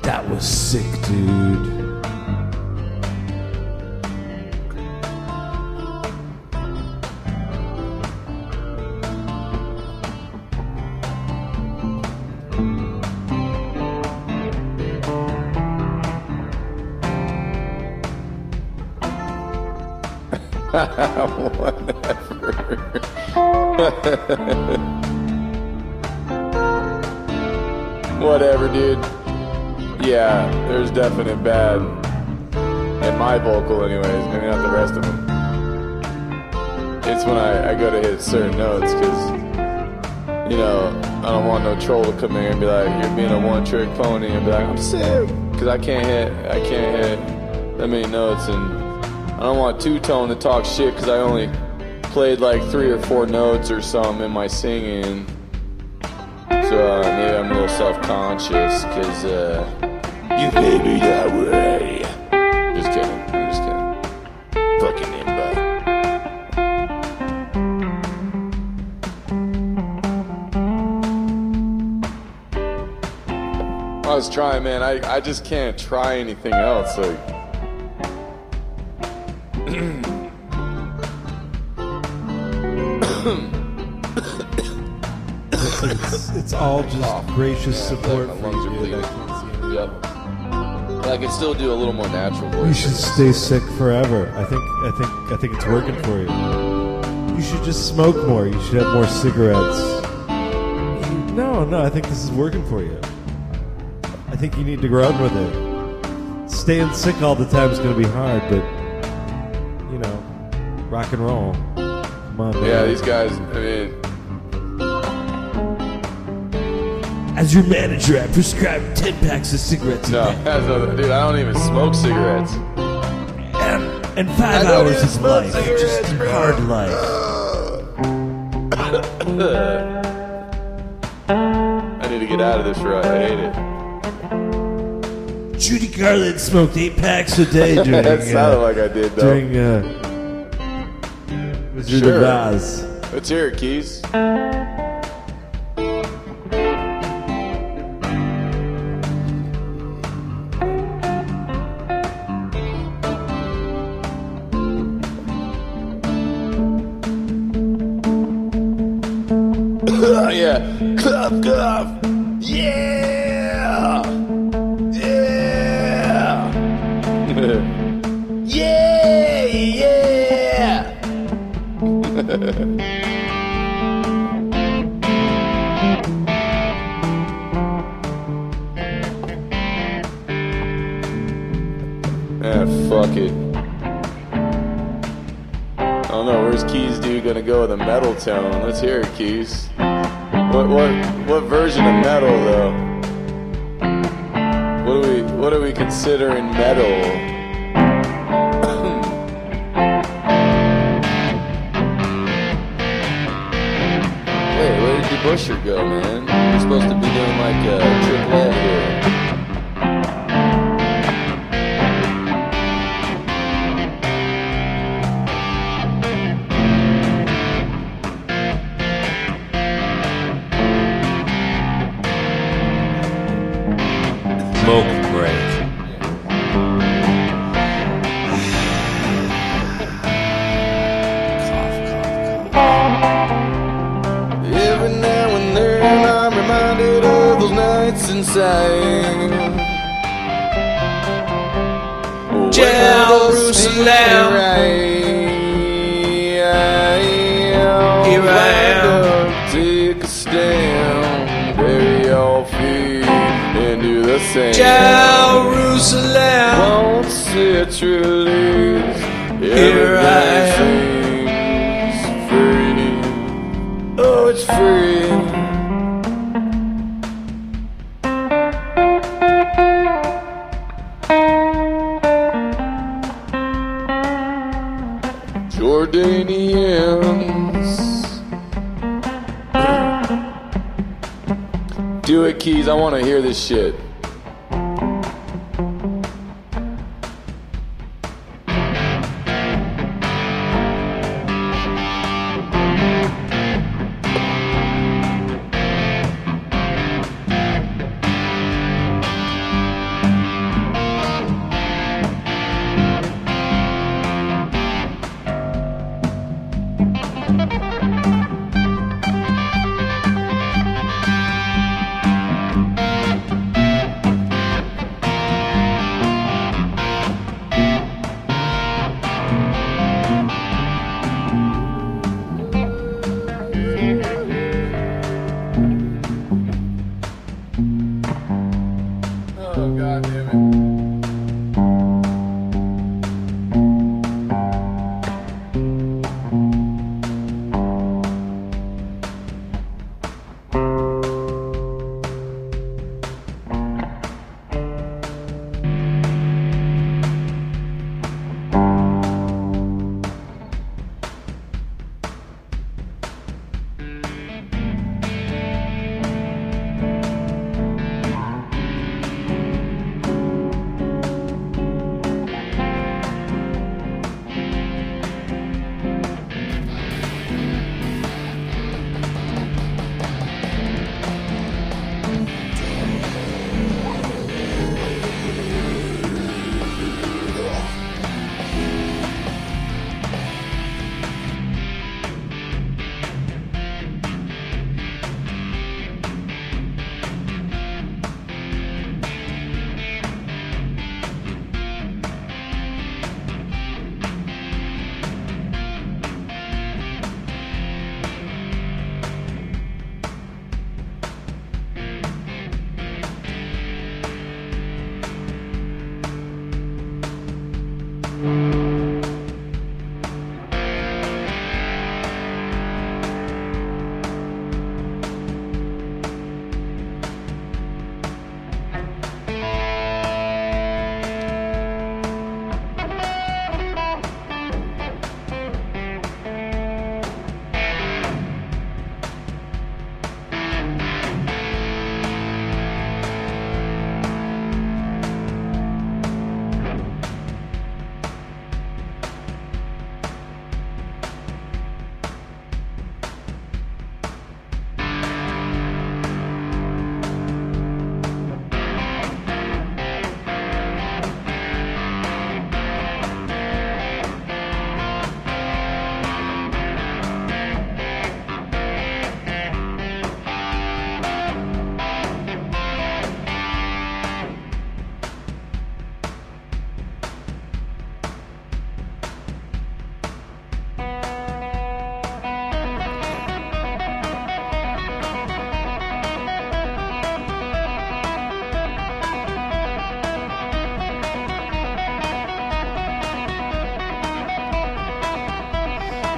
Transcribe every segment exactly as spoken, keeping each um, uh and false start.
That was sick, dude. Whatever. Whatever, dude. Yeah, there's definite bad in my vocal anyways, maybe not the rest of them. It's when I, I go to hit certain notes because, you know, I don't want no troll to come here and be like, you're being a one-trick pony, and be like, I'm sick, because I can't hit, I can't hit that many notes, and I don't want two-tone to talk shit because I only played like three or four notes or something in my singing. So uh, maybe I'm a little self-conscious because uh, you made me that way. Just kidding. I'm just kidding. Fucking imba. I was trying, man. I, I just can't try anything else. Like, it's, it's all just oh, gracious yeah, support like for you, dude. I can't see it. Yep. But I can still do a little more natural voice. You should stay sick forever. I think I think I think it's working for you. You should just smoke more. You should have more cigarettes. No, no, I think this is working for you. I think you need to run with it. Staying sick all the time is going to be hard, but you know, rock and roll. Come on, man. Yeah, these guys, I mean, as your manager, I prescribe ten packs of cigarettes. No, that's no, dude, I don't even smoke cigarettes. And, and five hours of life, just hard life. I need to get out of this rut. I hate it. Judy Garland smoked eight packs a day during. That sounded uh, like I did, though. During uh, Wizard Sure. of Oz. Let's hear it, Keys. Yeah. Cough, cough. Yeah. Yeah. Yeah, yeah. Ah, fuck it. I don't know, where's Keys dude gonna go with a metal tone? Let's hear it, Keys. What what what version of metal though? What do we what do we consider in metal? Hey, where did your busher go, man? We're supposed to be doing like a triplet here. Smoke break. Every now and then I'm reminded of those nights inside Jerusalem. Here I am. Take a stand, bury your feet into the sand. Jerusalem. Once it's released, Here I am. everything's free. Oh, it's free. Jordanians. Do it, Keys. I want to hear this shit.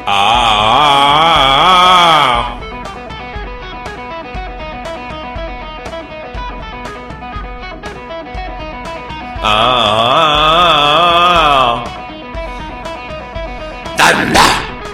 Ah, thunder.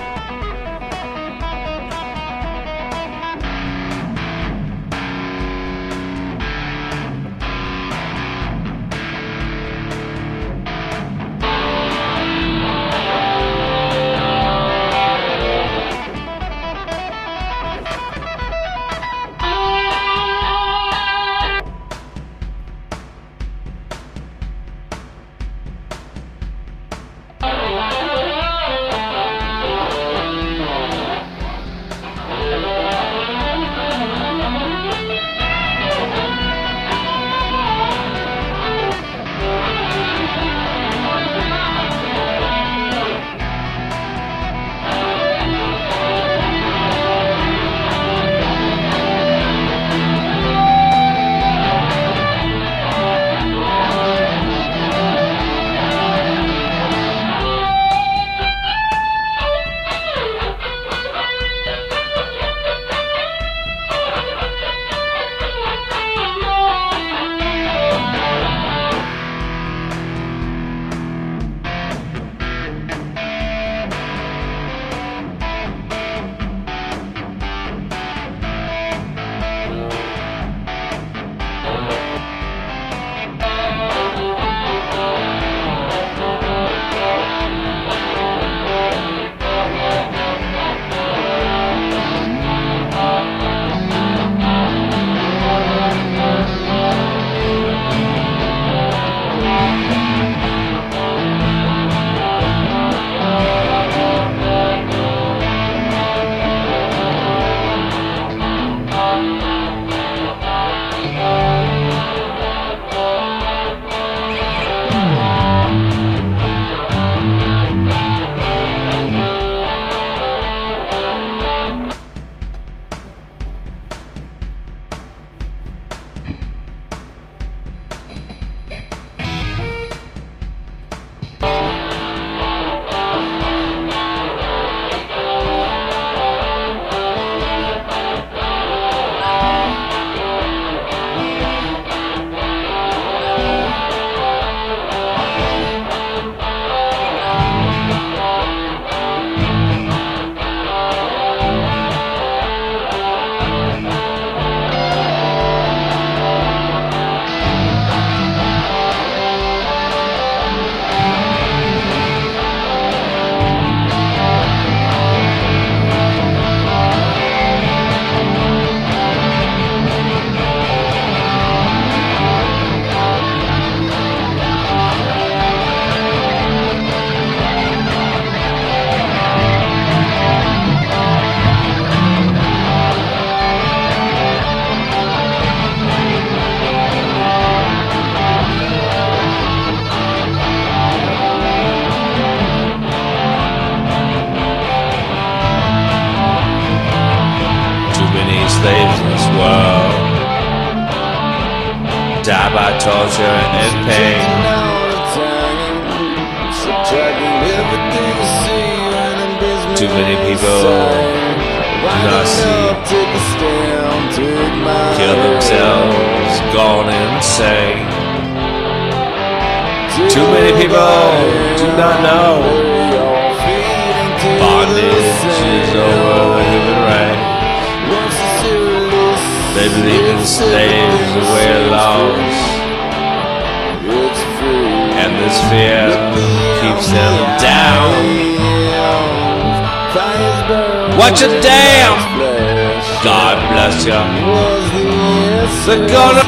slaves in this world die by torture and pain. Too many people do not see, kill themselves, gone insane. Too many people do not know bondage is over the human race. They believe in slaves, a way of laws, and this fear keeps them down. Watch it damn! God bless you. They're gonna.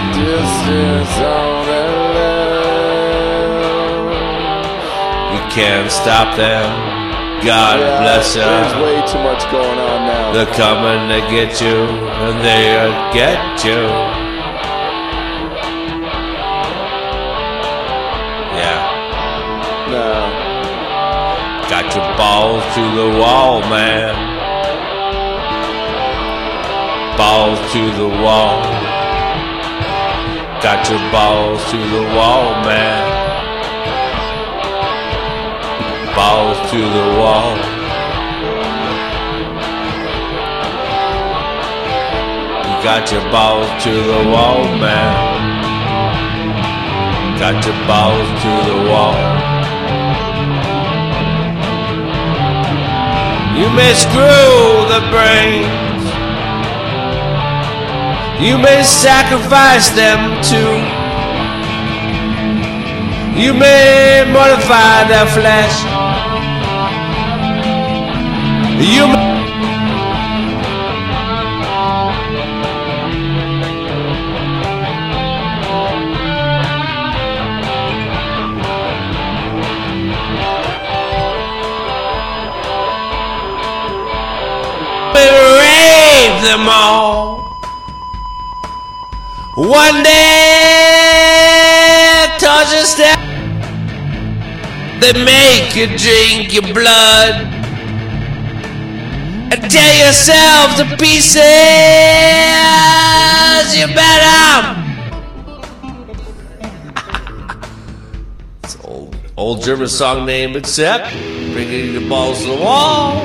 You can't stop them. God yeah, bless you. There's way too much going on now. They're coming to get you, and they'll get you. Yeah. No. Got your balls to the wall, man. Balls to the wall. Got your balls to the wall, man. Balls to the wall. Got your balls to the wall, man. Got your balls to the wall. You may screw the brains. You may sacrifice them too. You may modify their flesh. You may rape them all. One day, touch a step. They make you drink your blood and tear yourself to pieces. You better. It's an old, old German song name, except bringing the balls to the wall.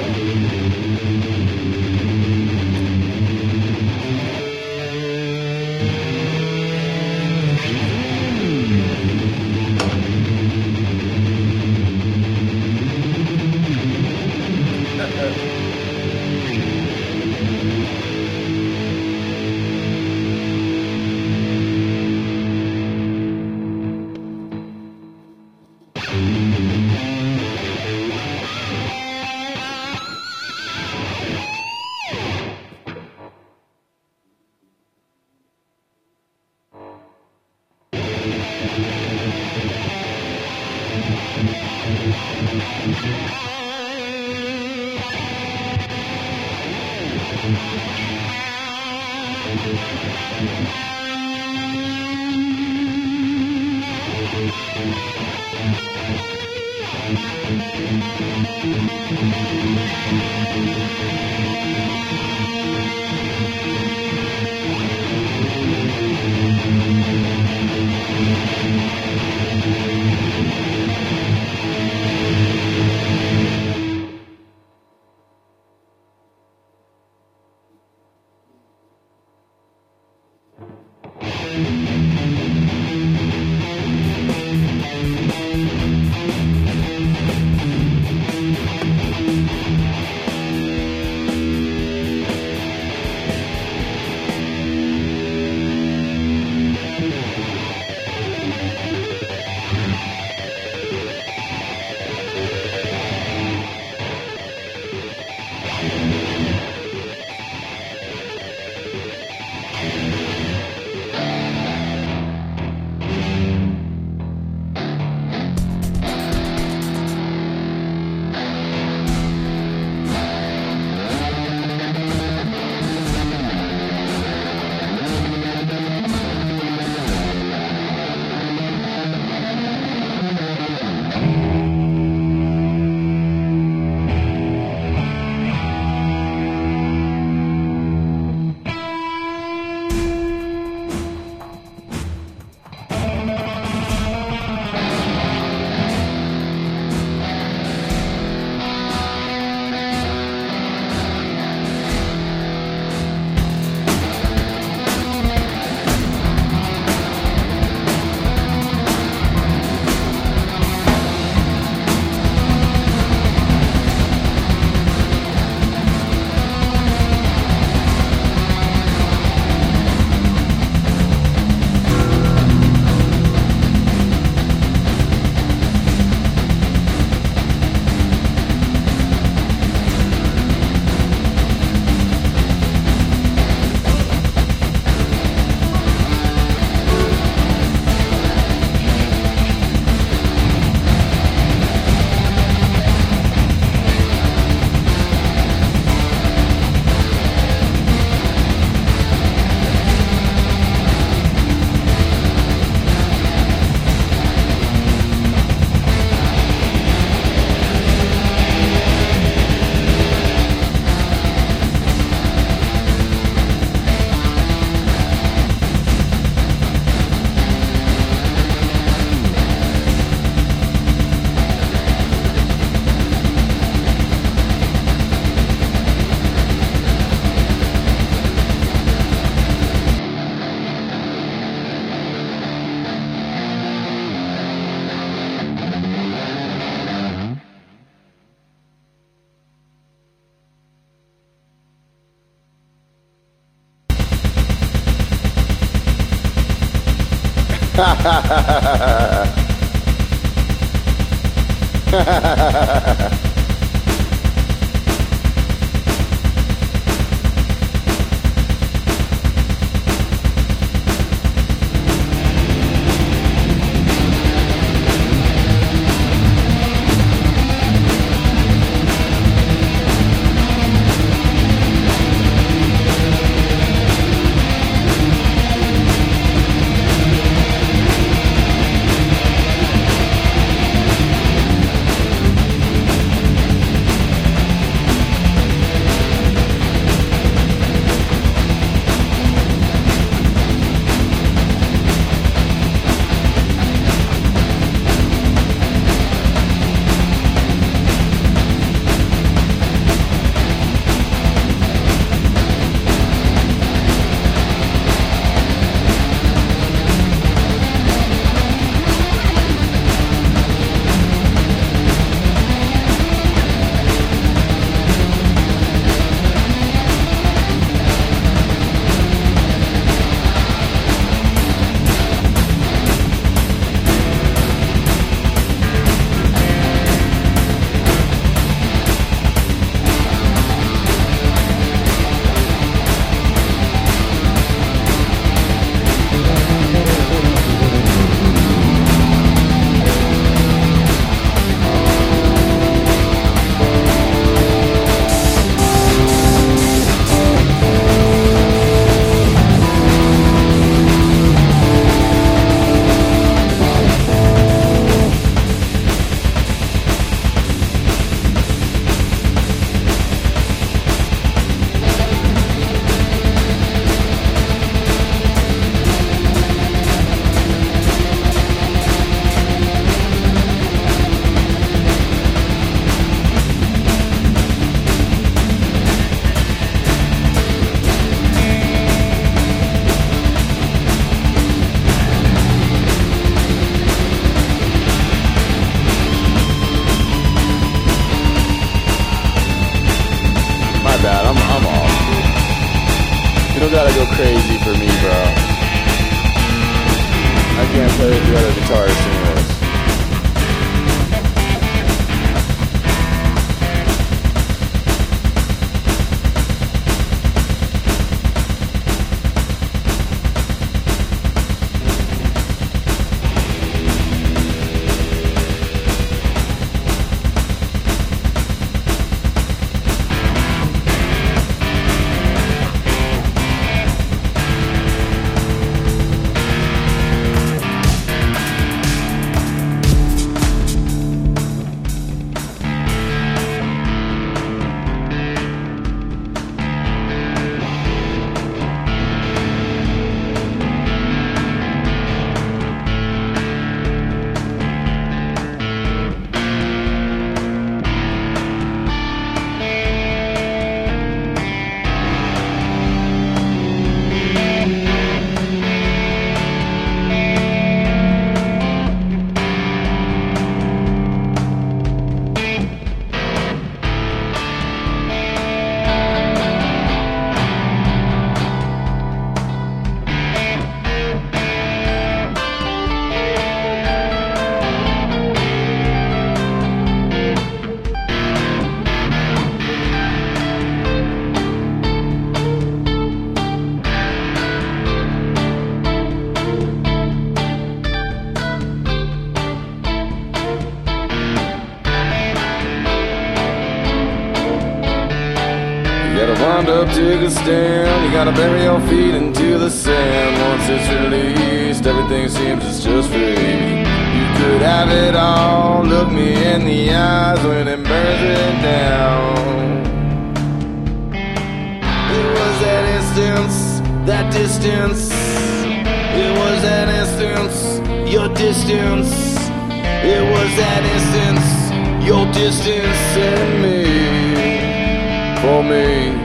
bad. I'm, I'm off, dude. You don't gotta go crazy for me, bro. I can't play with the other guitarists anyways. You gotta wind up, take a stand. You gotta bury your feet into the sand. Once it's released, everything seems it's just free. You could have it all. Look me in the eyes when it burns it down. It was that instance, that distance. It was that instance, your distance. It was that instance, your distance and me. For me.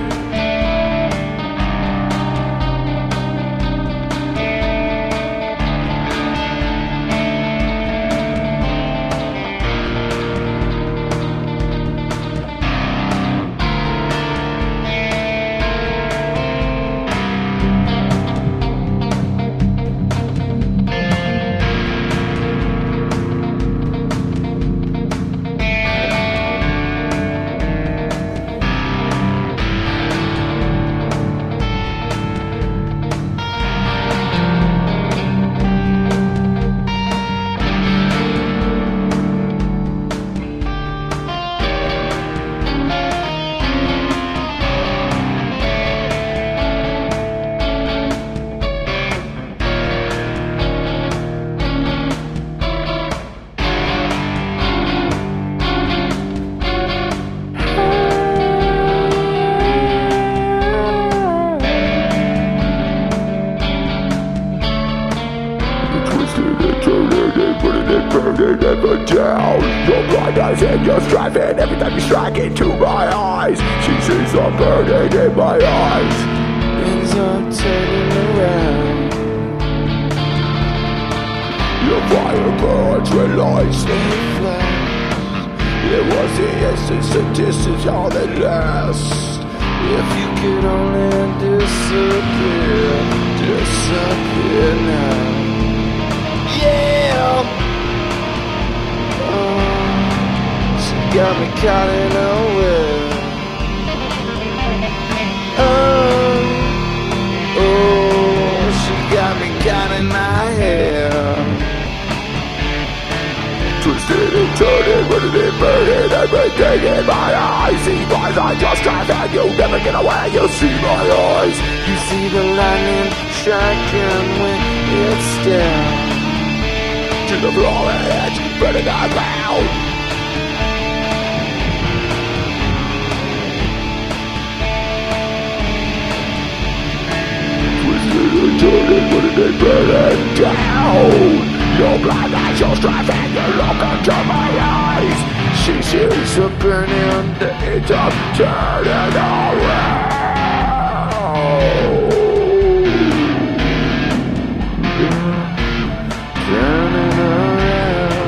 down. Your blind eyes and your striving. Every time you strike into my eyes, she sees the burning in my eyes. Things are turning around. Your fire burns when lights They fly. It was the essence of distance, all that lasts. If you could only disappear, disappear now. Yeah. Oh, she got me caught in a web. Oh, oh, she got me caught in my hair. Twisted and turning, running and burning, everything in my eyes. See my eyes just drive and you'll never get away. You see my eyes. You see the lightning striking when it's down. To the floor and it's burning the ground. Twisted and turning, running and burning down. Your blind eyes, your strife, and you look into my eyes. She sees the burning, the edge of turning around. Turning around.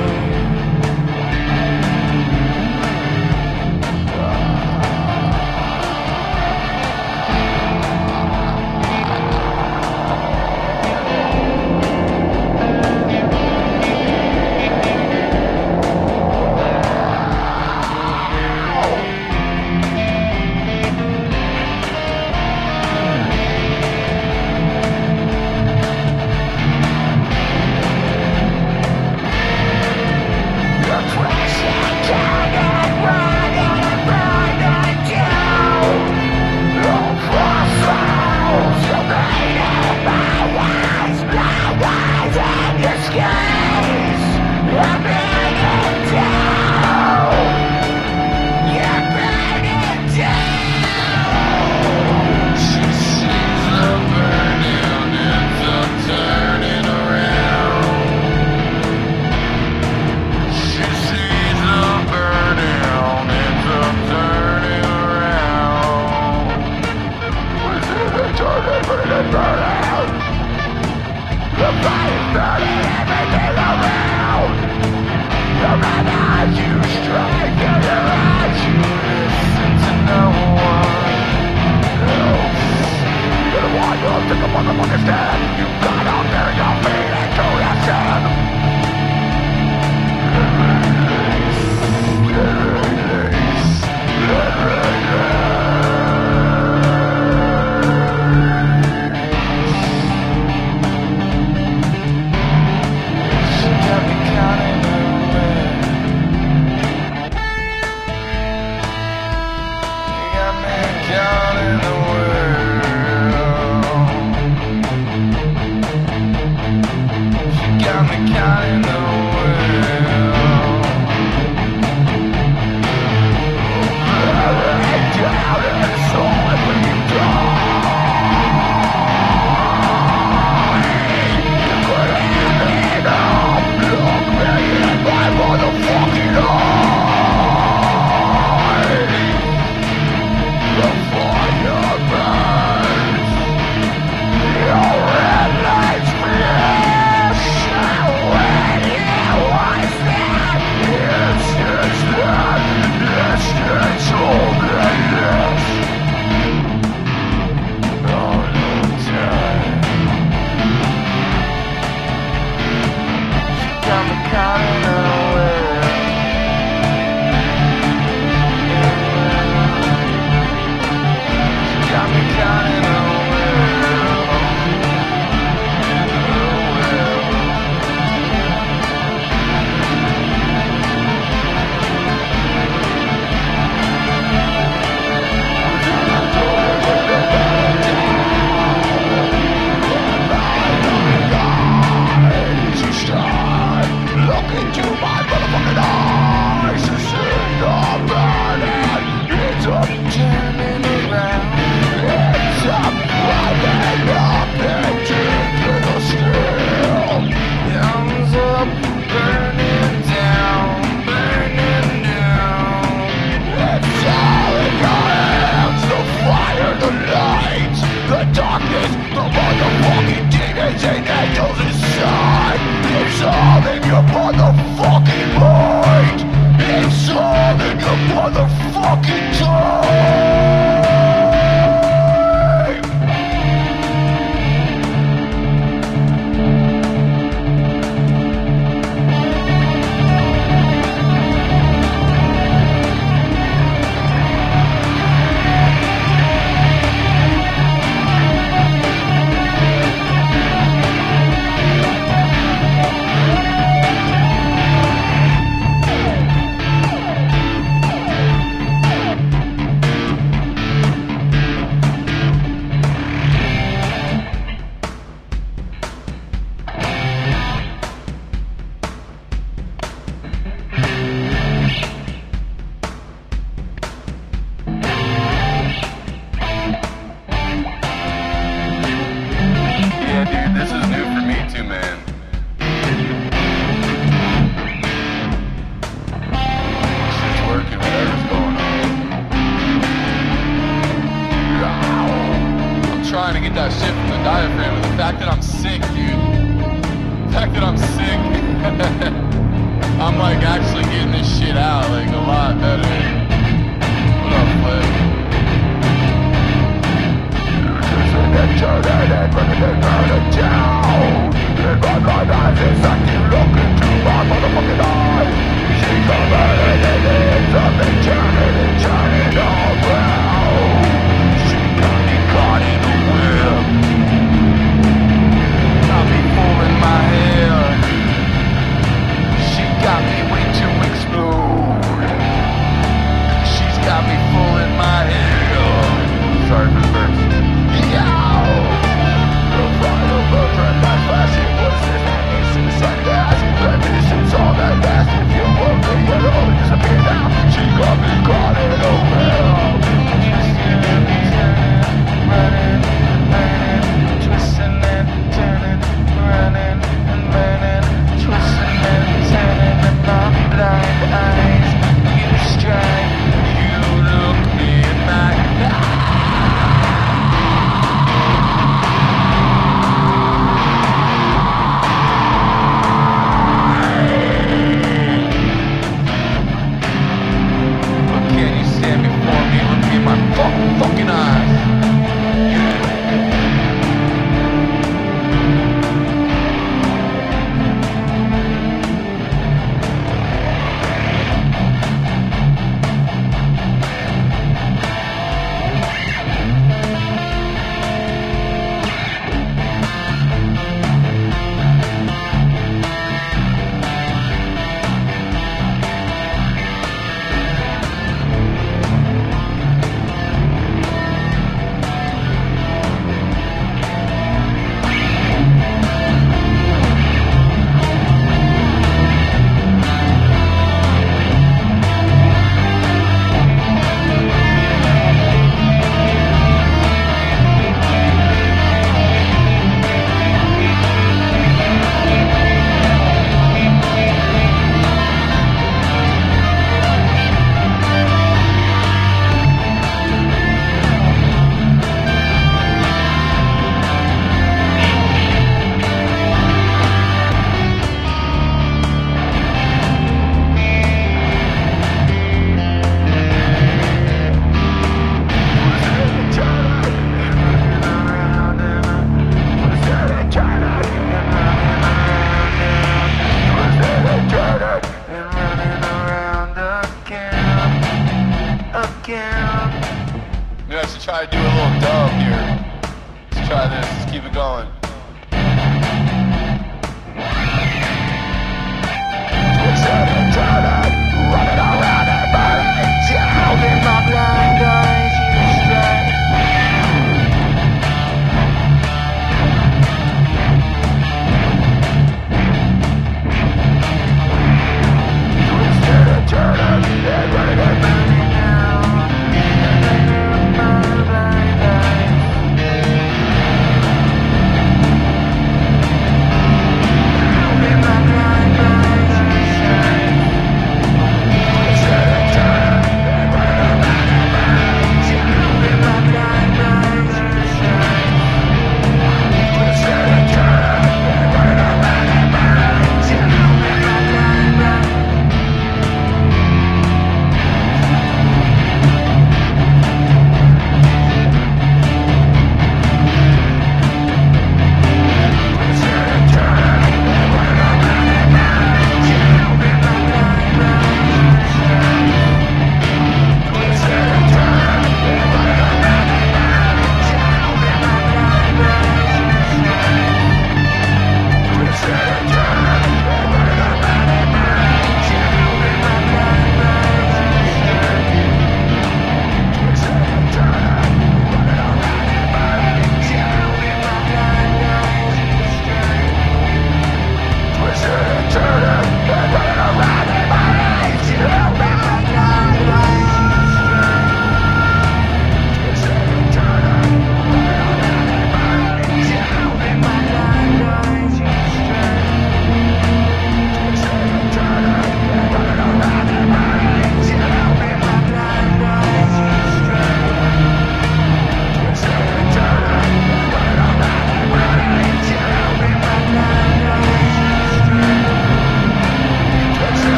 your motherfucking mind. It's all in your motherfucking time. Yeah, dude, this is new for me too, man. Shit's working, whatever's going on. I'm trying to get that shit from the diaphragm, but the fact that I'm sick, dude. The fact that I'm sick, I'm like actually getting this shit out like a lot better. What up, Flip? Turn it and burn it and burn it down. In my mind, eyes, it's like you look into my motherfucking eyes. She's a burning and it's something turning and turning around. She got me caught in a web. Got me pulling my hair. She got me way to explode. She's got me full in my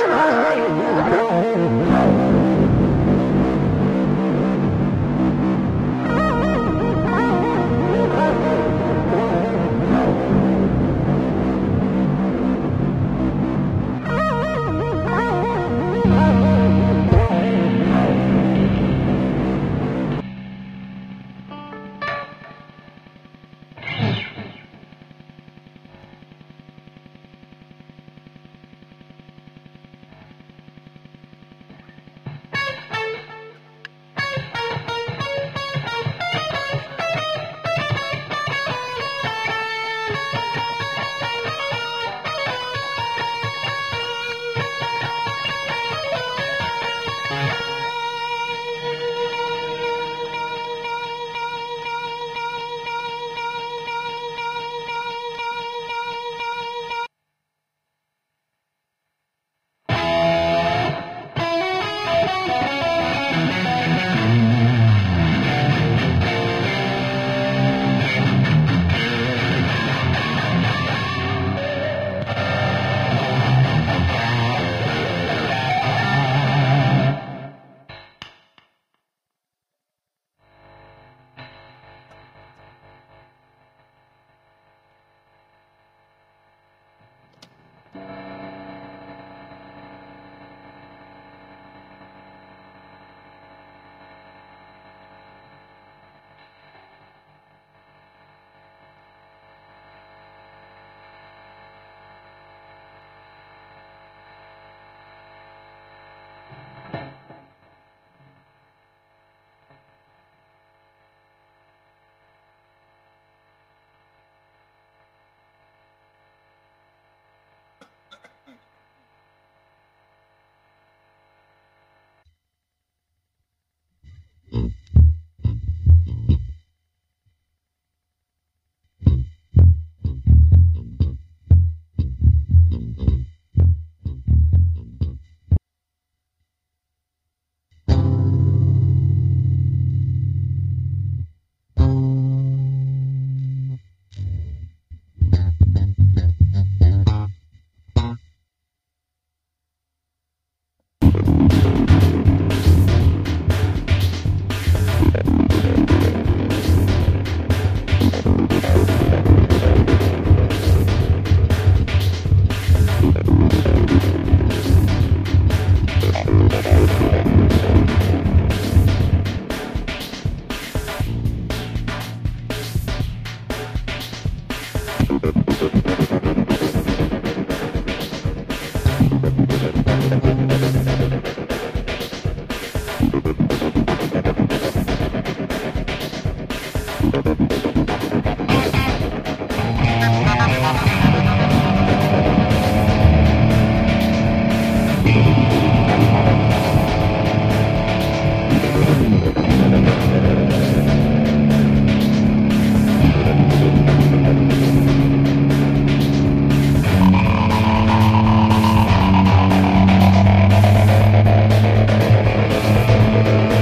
Thank you.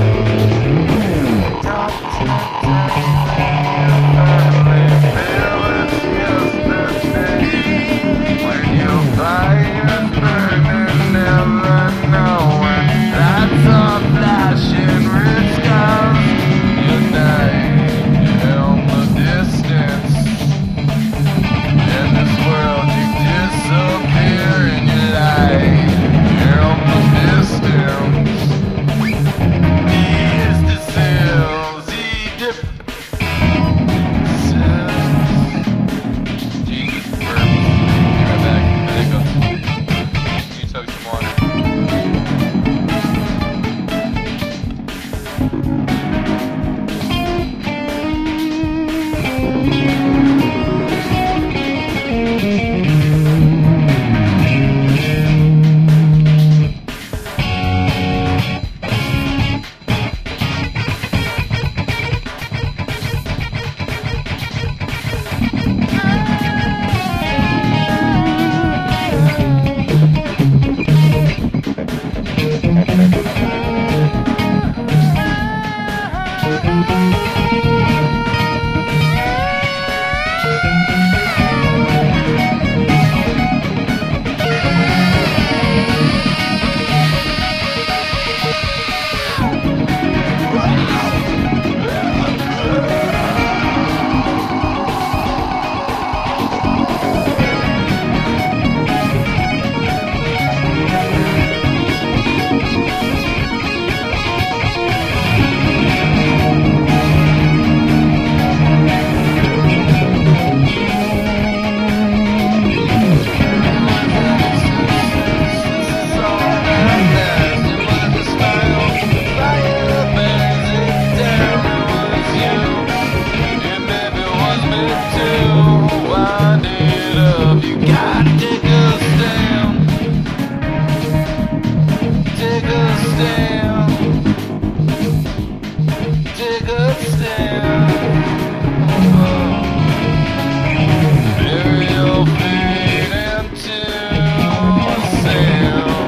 down. Dig us down. Bury your feet into sand.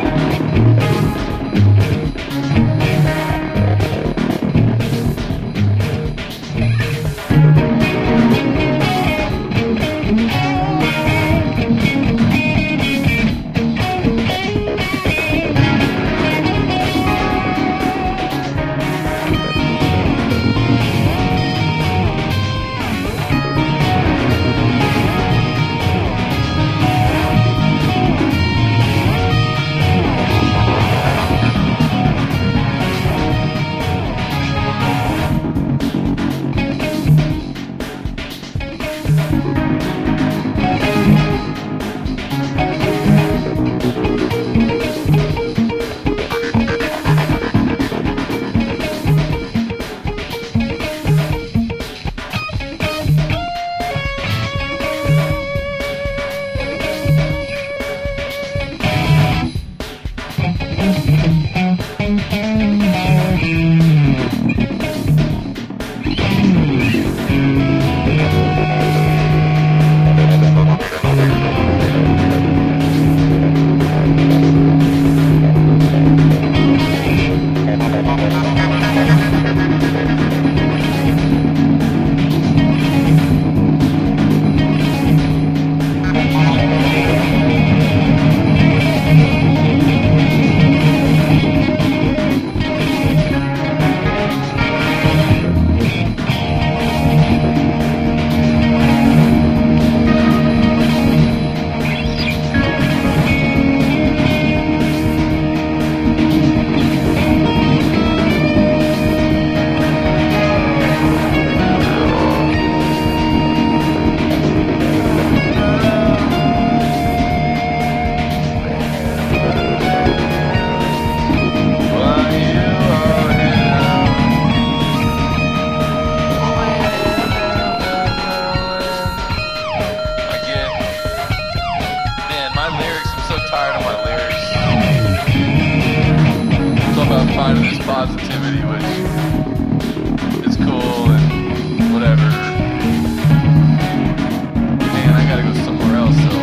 Finding this positivity, which is cool and whatever. Man, I gotta go somewhere else, so.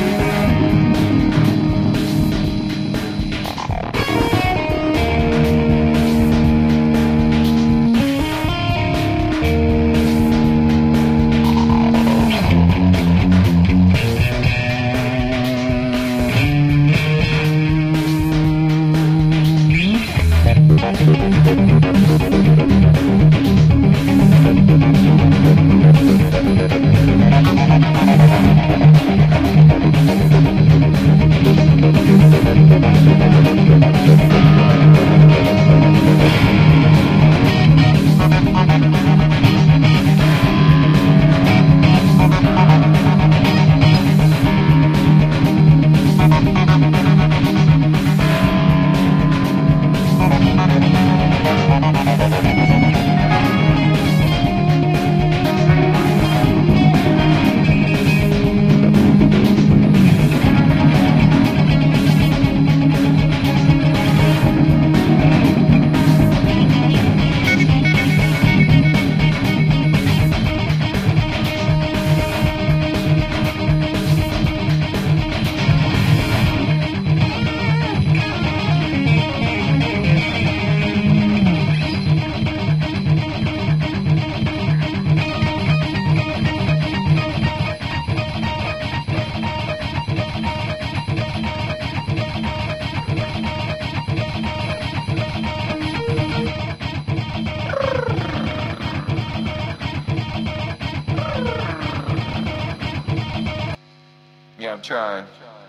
Yeah, I'm trying.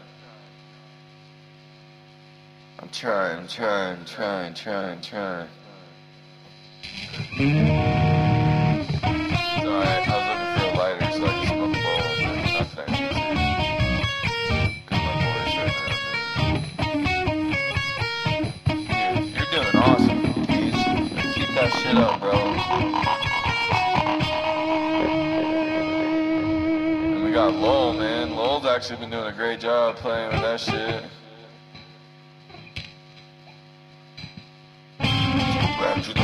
I'm trying, trying, trying, trying, trying. So I, I was looking for a lighter so I could smoke a bowl, but not connected to because my voice right now. Dude, you're doing awesome. Keys. Keep that shit up, bro. And we got Lowell, man. Lowell's actually been doing a great job playing with that shit. original.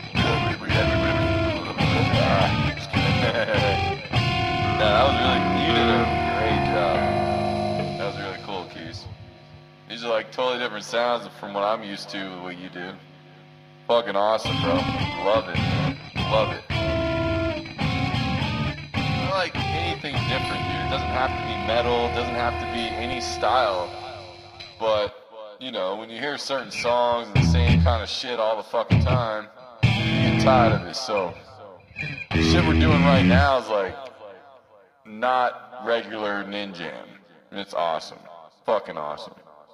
No, that was really, you did a great job. That was really cool, Keys. These are like totally different sounds from what I'm used to, the way you do. Fucking awesome, bro. Love it. Love it. I like anything different, dude. It doesn't have to be metal, it doesn't have to be any style. But, you know, when you hear certain songs and the same kind of shit all the fucking time, you get tired of it. So, the shit we're doing right now is like not regular Ninjam. And it's awesome. Fucking awesome.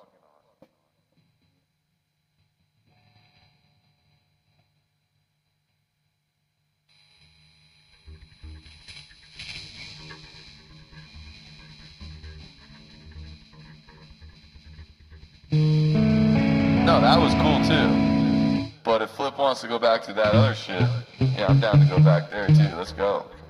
No, that was cool too. But if Flip wants to go back to that other shit, yeah, I'm down to go back there too. Let's go.